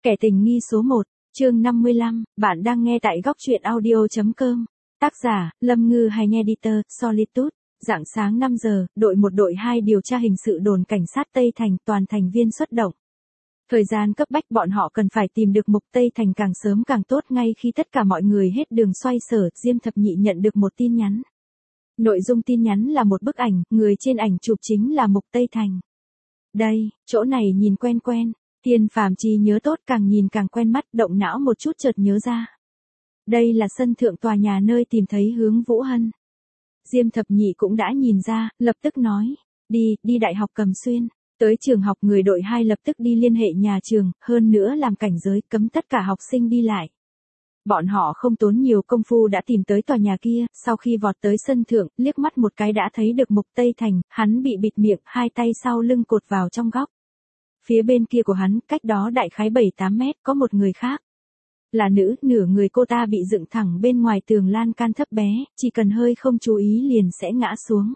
Kẻ tình nghi số 1, chương 55, bạn đang nghe tại góc truyện audio.com. Tác giả, Lâm Ngư hay Editor, Solitude. Rạng sáng 5 giờ, đội 1 đội 2 điều tra hình sự đồn cảnh sát Tây Thành toàn thành viên xuất động. Thời gian cấp bách bọn họ cần phải tìm được Mục Tây Thành càng sớm càng tốt. Ngay khi tất cả mọi người hết đường xoay sở, Diêm Thập Nhị nhận được một tin nhắn. Nội dung tin nhắn là một bức ảnh, người trên ảnh chụp chính là Mục Tây Thành. Đây, chỗ này nhìn quen quen. Thiên Phàm trí nhớ tốt, càng nhìn càng quen mắt, động não một chút chợt nhớ ra. Đây là sân thượng tòa nhà nơi tìm thấy Hướng Vũ Hân. Diêm Thập Nhị cũng đã nhìn ra, lập tức nói, đi Đại học Cầm Xuyên. Tới trường học, người đội 2 lập tức đi liên hệ nhà trường, hơn nữa làm cảnh giới cấm tất cả học sinh đi lại. Bọn họ không tốn nhiều công phu đã tìm tới tòa nhà kia, sau khi vọt tới sân thượng, liếc mắt một cái đã thấy được Mục Tây Thành, hắn bị bịt miệng, hai tay sau lưng cột vào trong góc. Phía bên kia của hắn, cách đó đại khái 7-8 mét, có một người khác. Là nữ, nửa người cô ta bị dựng thẳng bên ngoài tường lan can thấp bé, chỉ cần hơi không chú ý liền sẽ ngã xuống.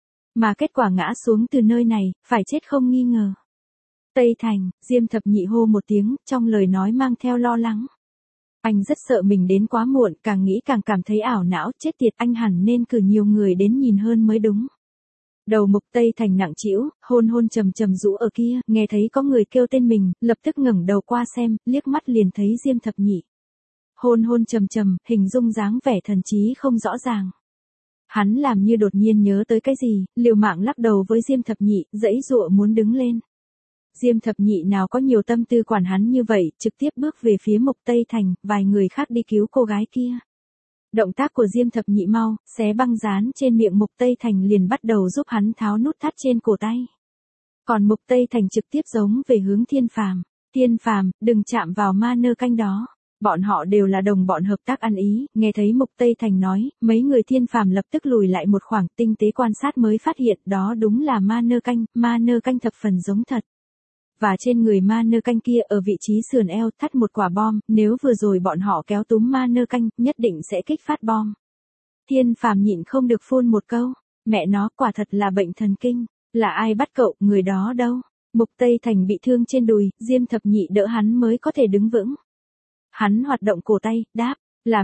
Mà kết quả ngã xuống từ nơi này, phải chết không nghi ngờ. Tây Thành, Diêm Thập Nhị hô một tiếng, trong lời nói mang theo lo lắng. Anh rất sợ mình đến quá muộn, càng nghĩ càng cảm thấy ảo não, chết tiệt, anh hẳn nên cử nhiều người đến nhìn hơn mới đúng. Đầu Mục Tây Thành nặng trĩu, hôn trầm trầm rũ ở kia, nghe thấy có người kêu tên mình, lập tức ngẩng đầu qua xem, liếc mắt liền thấy Diêm Thập Nhị. Hôn trầm trầm, hình dung dáng vẻ thần trí không rõ ràng. Hắn làm như đột nhiên nhớ tới cái gì, liều mạng lắc đầu với Diêm Thập Nhị, giãy giụa muốn đứng lên. Diêm Thập Nhị nào có nhiều tâm tư quản hắn như vậy, trực tiếp bước về phía Mục Tây Thành, vài người khác đi cứu cô gái kia. Động tác của Diêm Thập Nhị mau, xé băng dán trên miệng Mục Tây Thành liền bắt đầu giúp hắn tháo nút thắt trên cổ tay. Còn Mục Tây Thành trực tiếp giống về hướng Thiên Phàm. Thiên Phàm, đừng chạm vào ma nơ canh đó. Bọn họ đều là đồng bọn hợp tác ăn ý, nghe thấy Mục Tây Thành nói, mấy người Thiên Phàm lập tức lùi lại một khoảng, tinh tế quan sát mới phát hiện đó đúng là ma nơ canh thập phần giống thật. Và trên người ma nơ canh kia ở vị trí sườn eo thắt một quả bom, nếu vừa rồi bọn họ kéo túm ma nơ canh, nhất định sẽ kích phát bom. Thiên Phàm nhịn không được phun một câu, mẹ nó quả thật là bệnh thần kinh, là ai bắt cậu, người đó đâu? Mục Tây Thành bị thương trên đùi, Diêm Thập Nhị đỡ hắn mới có thể đứng vững. Hắn hoạt động cổ tay, đáp, là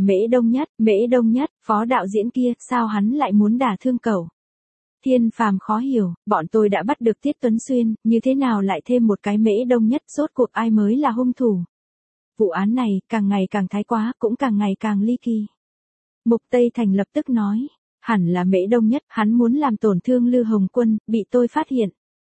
Mễ Đông Nhất, phó đạo diễn kia, sao hắn lại muốn đả thương cậu? Thiên Phàm khó hiểu, bọn tôi đã bắt được Tiết Tuấn Xuyên, như thế nào lại thêm một cái Mễ Đông Nhất, rốt cuộc ai mới là hung thủ? Vụ án này, càng ngày càng thái quá, cũng càng ngày càng ly kỳ. Mục Tây Thành lập tức nói, hẳn là Mễ Đông Nhất, hắn muốn làm tổn thương Lư Hồng Quân, bị tôi phát hiện.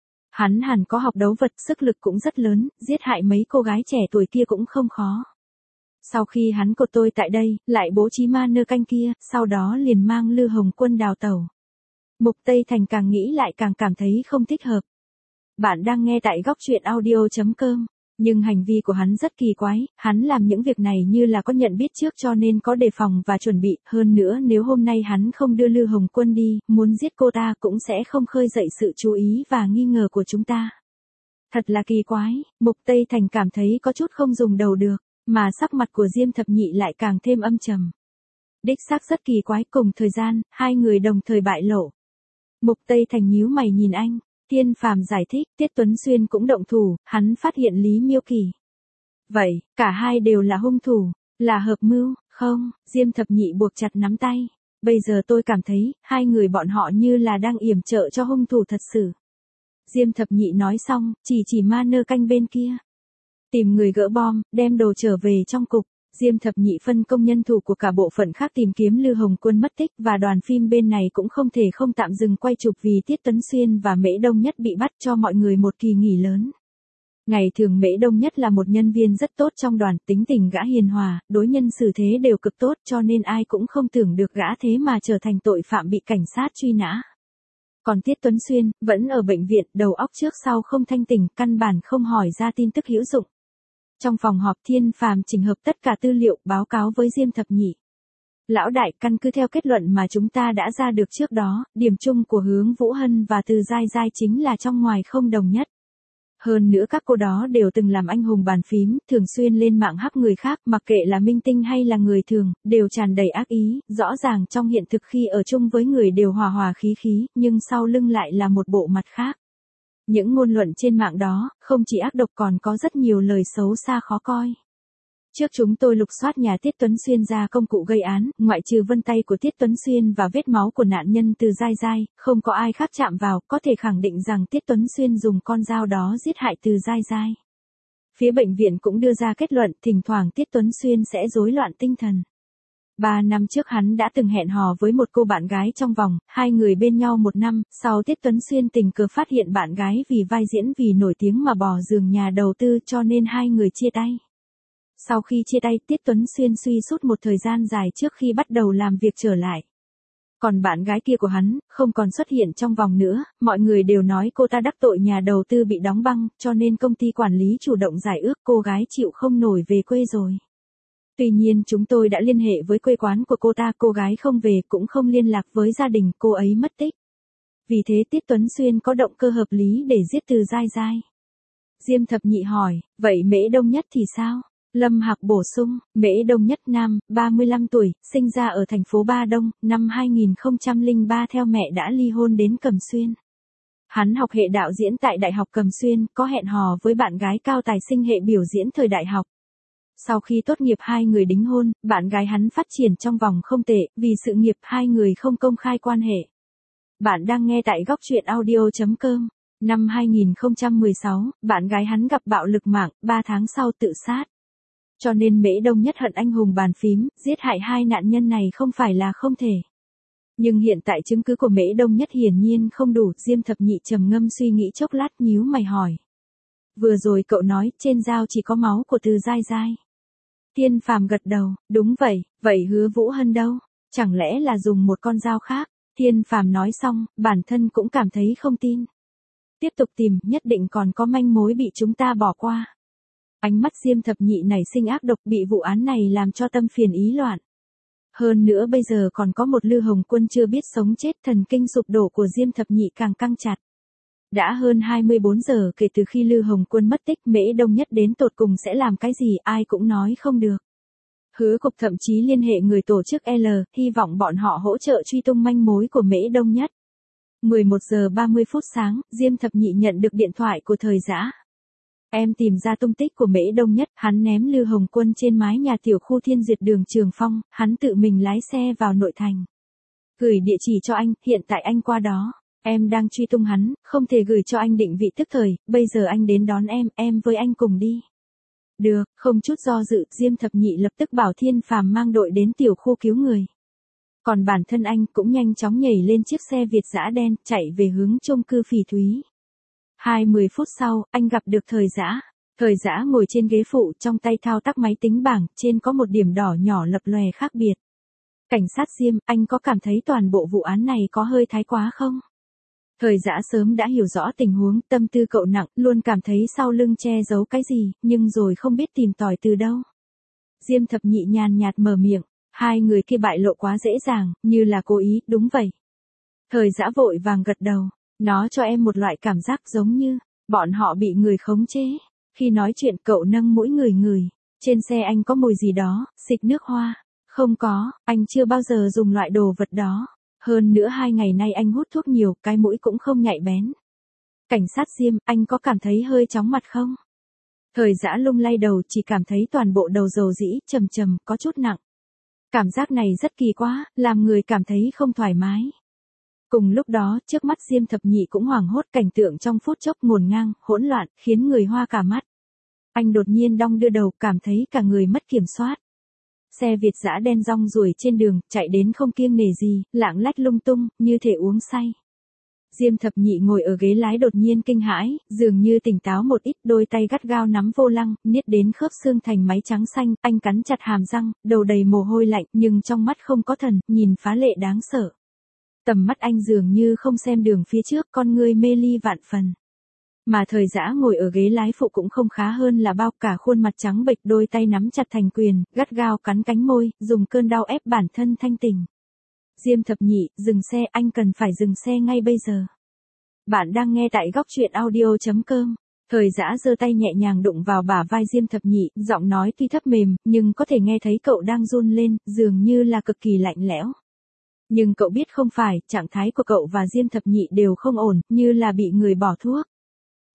Hắn hẳn có học đấu vật, sức lực cũng rất lớn, giết hại mấy cô gái trẻ tuổi kia cũng không khó. Sau khi hắn cột tôi tại đây, lại bố trí ma nơ canh kia, sau đó liền mang Lư Hồng Quân đào tẩu. Mục Tây Thành càng nghĩ lại càng cảm thấy không thích hợp. Bạn đang nghe tại góc truyện audio.com, nhưng hành vi của hắn rất kỳ quái, hắn làm những việc này như là có nhận biết trước cho nên có đề phòng và chuẩn bị, hơn nữa nếu hôm nay hắn không đưa Lư Hồng Quân đi, muốn giết cô ta cũng sẽ không khơi dậy sự chú ý và nghi ngờ của chúng ta. Thật là kỳ quái, Mục Tây Thành cảm thấy có chút không dùng đầu được, mà sắc mặt của Diêm Thập Nhị lại càng thêm âm trầm. Đích xác rất kỳ quái, cùng thời gian, hai người đồng thời bại lộ. Mục Tây Thành nhíu mày nhìn anh, Thiên Phàm giải thích, Tiết Tuấn Xuyên cũng động thủ, hắn phát hiện Lý Miêu Kỳ. Vậy, cả hai đều là hung thủ, là hợp mưu, không? Diêm Thập Nhị buộc chặt nắm tay. Bây giờ tôi cảm thấy, hai người bọn họ như là đang yểm trợ cho hung thủ thật sự. Diêm Thập Nhị nói xong, chỉ ma nơ canh bên kia. Tìm người gỡ bom, đem đồ trở về trong cục. Diêm Thập Nhị phân công nhân thủ của cả bộ phận khác tìm kiếm Lư Hồng Quân mất tích, và đoàn phim bên này cũng không thể không tạm dừng quay chụp vì Tiết Tuấn Xuyên và Mễ Đông Nhất bị bắt, cho mọi người một kỳ nghỉ lớn. Ngày thường Mễ Đông Nhất là một nhân viên rất tốt trong đoàn, tính tình gã hiền hòa, đối nhân xử thế đều cực tốt, cho nên ai cũng không tưởng được gã thế mà trở thành tội phạm bị cảnh sát truy nã. Còn Tiết Tuấn Xuyên, vẫn ở bệnh viện, đầu óc trước sau không thanh tỉnh, căn bản không hỏi ra tin tức hữu dụng. Trong phòng họp, Thiên Phàm chỉnh hợp tất cả tư liệu, báo cáo với Diêm Thập Nhị. Lão đại, căn cứ theo kết luận mà chúng ta đã ra được trước đó, điểm chung của Hướng Vũ Hân và Từ Giai Giai chính là trong ngoài không đồng nhất. Hơn nữa các cô đó đều từng làm anh hùng bàn phím, thường xuyên lên mạng hắc người khác, mặc kệ là minh tinh hay là người thường, đều tràn đầy ác ý, rõ ràng trong hiện thực khi ở chung với người đều hòa hòa khí khí, nhưng sau lưng lại là một bộ mặt khác. Những ngôn luận trên mạng đó, không chỉ ác độc còn có rất nhiều lời xấu xa khó coi. Trước chúng tôi lục soát nhà Tiết Tuấn Xuyên ra công cụ gây án, ngoại trừ vân tay của Tiết Tuấn Xuyên và vết máu của nạn nhân Từ Giai Giai, không có ai khác chạm vào, có thể khẳng định rằng Tiết Tuấn Xuyên dùng con dao đó giết hại Từ Giai Giai. Phía bệnh viện cũng đưa ra kết luận, thỉnh thoảng Tiết Tuấn Xuyên sẽ rối loạn tinh thần. 3 năm trước hắn đã từng hẹn hò với một cô bạn gái trong vòng, 2 người bên nhau 1 năm, sau Tiết Tuấn Xuyên tình cờ phát hiện bạn gái vì vai diễn vì nổi tiếng mà bỏ giường nhà đầu tư cho nên 2 người chia tay. Sau khi chia tay, Tiết Tuấn Xuyên suy sút một thời gian dài trước khi bắt đầu làm việc trở lại. Còn bạn gái kia của hắn, không còn xuất hiện trong vòng nữa, mọi người đều nói cô ta đắc tội nhà đầu tư bị đóng băng, cho nên công ty quản lý chủ động giải ước cô gái chịu không nổi về quê rồi. Tuy nhiên chúng tôi đã liên hệ với quê quán của cô gái không về cũng không liên lạc với gia đình, cô ấy mất tích. Vì thế Tiết Tuấn Xuyên có động cơ hợp lý để giết Từ Giai Giai. Diêm Thập Nhị hỏi, vậy Mễ Đông Nhất thì sao? Lâm Hạc bổ sung, Mễ Đông Nhất nam, 35 tuổi, sinh ra ở thành phố Ba Đông, năm 2003 theo mẹ đã ly hôn đến Cẩm Xuyên. Hắn học hệ đạo diễn tại Đại học Cẩm Xuyên, có hẹn hò với bạn gái cao tài sinh hệ biểu diễn thời đại học. Sau khi tốt nghiệp 2 người đính hôn, bạn gái hắn phát triển trong vòng không tệ, vì sự nghiệp 2 người không công khai quan hệ. Bạn đang nghe tại góc truyện audio.com. Năm 2016, bạn gái hắn gặp bạo lực mạng, 3 tháng sau tự sát. Cho nên Mễ Đông Nhất hận anh hùng bàn phím, giết hại 2 nạn nhân này không phải là không thể. Nhưng hiện tại chứng cứ của Mễ Đông Nhất hiển nhiên không đủ, Diêm Thập Nhị trầm ngâm suy nghĩ chốc lát nhíu mày hỏi. Vừa rồi cậu nói trên dao chỉ có máu của Từ Giai Giai. Tiên Phàm gật đầu, đúng vậy, vậy Hứa Vũ Hân đâu? Chẳng lẽ là dùng một con dao khác? Tiên Phàm nói xong, bản thân cũng cảm thấy không tin. Tiếp tục tìm, nhất định còn có manh mối bị chúng ta bỏ qua. Ánh mắt Diêm Thập Nhị nảy sinh ác độc, bị vụ án này làm cho tâm phiền ý loạn. Hơn nữa bây giờ còn có một Lư Hồng Quân chưa biết sống chết, thần kinh sụp đổ của Diêm Thập Nhị càng căng chặt. Đã hơn 24 giờ kể từ khi Lư Hồng Quân mất tích, Mễ Đông Nhất đến tột cùng sẽ làm cái gì ai cũng nói không được. Hứa Cục thậm chí liên hệ người tổ chức L, hy vọng bọn họ hỗ trợ truy tung manh mối của Mễ Đông Nhất. 11 giờ 30 phút sáng, Diêm Thập Nhị nhận được điện thoại của Thời Dã. Em tìm ra tung tích của Mễ Đông Nhất, hắn ném Lư Hồng Quân trên mái nhà tiểu khu Thiên Diệt đường Trường Phong, hắn tự mình lái xe vào nội thành. Gửi địa chỉ cho anh, hiện tại anh qua đó. Em đang truy tung hắn, không thể gửi cho anh định vị tức thời, bây giờ anh đến đón em với anh cùng đi. Được, không chút do dự, Diêm Thập Nhị lập tức bảo Thiên Phàm mang đội đến tiểu khu cứu người. Còn bản thân anh cũng nhanh chóng nhảy lên chiếc xe Việt dã đen, chạy về hướng chung cư Phỉ Thúy. 20 phút sau, anh gặp được Thời Dã. Thời Dã ngồi trên ghế phụ, trong tay thao tác máy tính bảng, trên có một điểm đỏ nhỏ lập lòe khác biệt. Cảnh sát Diêm, anh có cảm thấy toàn bộ vụ án này có hơi thái quá không? Thời Dã sớm đã hiểu rõ tình huống, tâm tư cậu nặng, luôn cảm thấy sau lưng che giấu cái gì, nhưng rồi không biết tìm tòi từ đâu. Diêm Thập Nhị nhàn nhạt mở miệng, 2 người kia bại lộ quá dễ dàng, như là cố ý, đúng vậy. Thời Dã vội vàng gật đầu, nó cho em một loại cảm giác giống như, bọn họ bị người khống chế. Khi nói chuyện cậu nâng mũi ngửi, trên xe anh có mùi gì đó, xịt nước hoa. Không có, anh chưa bao giờ dùng loại đồ vật đó. Hơn nữa 2 ngày nay anh hút thuốc nhiều, cái mũi cũng không nhạy bén. Cảnh sát Diêm, anh có cảm thấy hơi chóng mặt không? Thời Dã lung lay đầu, chỉ cảm thấy toàn bộ đầu dầu dĩ, trầm, có chút nặng. Cảm giác này rất kỳ quá, làm người cảm thấy không thoải mái. Cùng lúc đó, trước mắt Diêm Thập Nhị cũng hoảng hốt, cảnh tượng trong phút chốc ngổn ngang, hỗn loạn, khiến người hoa cả mắt. Anh đột nhiên đong đưa đầu, cảm thấy cả người mất kiểm soát. Xe Việt dã đen rong ruổi trên đường, chạy đến không kiêng nể gì, lạng lách lung tung, như thể uống say. Diêm Thập Nhị ngồi ở ghế lái đột nhiên kinh hãi, dường như tỉnh táo một ít, đôi tay gắt gao nắm vô lăng, niết đến khớp xương thành máy trắng xanh, anh cắn chặt hàm răng, đầu đầy mồ hôi lạnh, nhưng trong mắt không có thần, nhìn phá lệ đáng sợ. Tầm mắt anh dường như không xem đường phía trước, con ngươi mê ly vạn phần. Mà Thời Dã ngồi ở ghế lái phụ cũng không khá hơn là bao, cả khuôn mặt trắng bệch, đôi tay nắm chặt thành quyền, gắt gao cắn cánh môi, dùng cơn đau ép bản thân thanh tỉnh. Diêm Thập Nhị, dừng xe, anh cần phải dừng xe ngay bây giờ. Bạn đang nghe tại góc truyện audio.com. Thời Dã giơ tay nhẹ nhàng đụng vào bả vai Diêm Thập Nhị, giọng nói tuy thấp mềm, nhưng có thể nghe thấy cậu đang run lên, dường như là cực kỳ lạnh lẽo. Nhưng cậu biết không phải, trạng thái của cậu và Diêm Thập Nhị đều không ổn, như là bị người bỏ thuốc.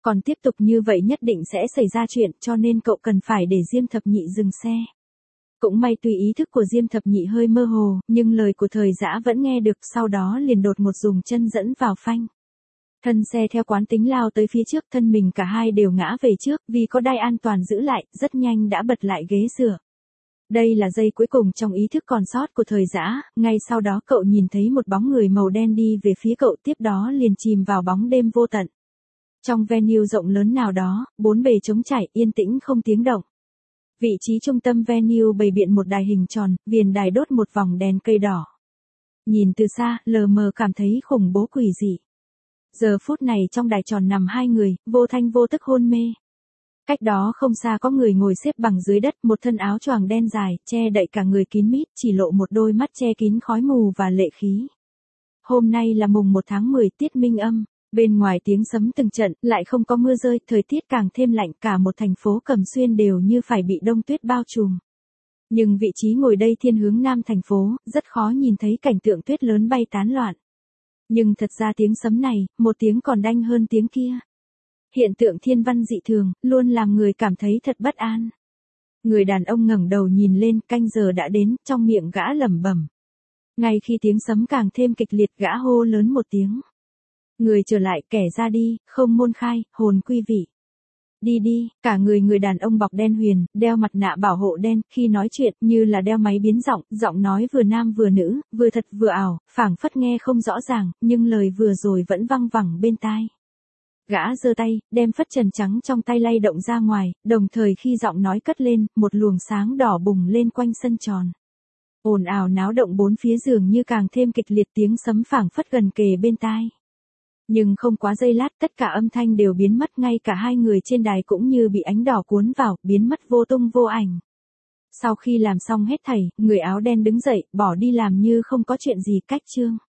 Còn tiếp tục như vậy nhất định sẽ xảy ra chuyện, cho nên cậu cần phải để Diêm Thập Nhị dừng xe. Cũng may tuy ý thức của Diêm Thập Nhị hơi mơ hồ, nhưng lời của Thời Dã vẫn nghe được, sau đó liền đột ngột dùng chân dẫn vào phanh. Thân xe theo quán tính lao tới phía trước, thân mình cả hai đều ngã về trước, vì có đai an toàn giữ lại, rất nhanh đã bật lại ghế dựa. Đây là giây cuối cùng trong ý thức còn sót của Thời Dã, ngay sau đó cậu nhìn thấy một bóng người màu đen đi về phía cậu, tiếp đó liền chìm vào bóng đêm vô tận. Trong venue rộng lớn nào đó, bốn bề trống trải, yên tĩnh không tiếng động. Vị trí trung tâm venue bày biện một đài hình tròn, viền đài đốt một vòng đèn cây đỏ. Nhìn từ xa, lờ mờ cảm thấy khủng bố quỷ dị. Giờ phút này trong đài tròn nằm hai người, vô thanh vô tức hôn mê. Cách đó không xa có người ngồi xếp bằng dưới đất, một thân áo choàng đen dài, che đậy cả người kín mít, chỉ lộ một đôi mắt che kín khói mù và lệ khí. Hôm nay là mùng 1 tháng 10 tiết Minh Âm, bên ngoài tiếng sấm từng trận, lại không có mưa rơi, thời tiết càng thêm lạnh, cả một thành phố Cẩm Xuyên đều như phải bị đông tuyết bao trùm. Nhưng vị trí ngồi đây thiên hướng nam thành phố, rất khó nhìn thấy cảnh tượng tuyết lớn bay tán loạn. Nhưng thật ra tiếng sấm này, một tiếng còn đanh hơn tiếng kia. Hiện tượng thiên văn dị thường, luôn làm người cảm thấy thật bất an. Người đàn ông ngẩng đầu nhìn lên, canh giờ đã đến, trong miệng gã lẩm bẩm. Ngay khi tiếng sấm càng thêm kịch liệt, gã hô lớn một tiếng. Người trở lại, kẻ ra đi, không môn khai, hồn quy vị. Đi đi, cả người đàn ông bọc đen huyền, đeo mặt nạ bảo hộ đen, khi nói chuyện như là đeo máy biến giọng, giọng nói vừa nam vừa nữ, vừa thật vừa ảo, phảng phất nghe không rõ ràng, nhưng lời vừa rồi vẫn văng vẳng bên tai. Gã giơ tay, đem phất trần trắng trong tay lay động ra ngoài, đồng thời khi giọng nói cất lên, một luồng sáng đỏ bùng lên quanh sân tròn. Ồn ào náo động bốn phía dường như càng thêm kịch liệt, tiếng sấm phảng phất gần kề bên tai. Nhưng không quá giây lát, tất cả âm thanh đều biến mất, ngay cả hai người trên đài cũng như bị ánh đỏ cuốn vào, biến mất vô tung vô ảnh. Sau khi làm xong hết thảy, người áo đen đứng dậy, bỏ đi làm như không có chuyện gì, cách chương.